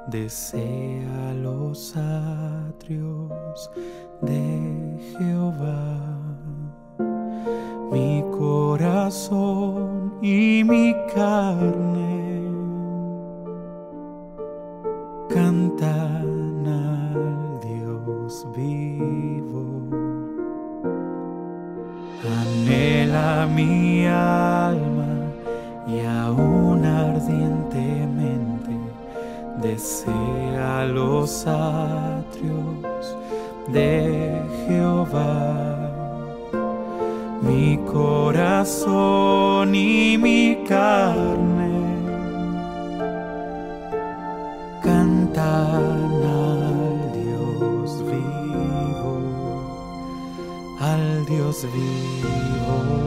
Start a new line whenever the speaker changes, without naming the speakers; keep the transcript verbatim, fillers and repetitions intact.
desea los atrios de Jehová. Mi corazón y mi carne cantan al Dios vivo. Anhela mi alma y aún ardientemente desea los atrios de Jehová. Mi corazón y mi carne cantan al Dios vivo, al Dios vivo.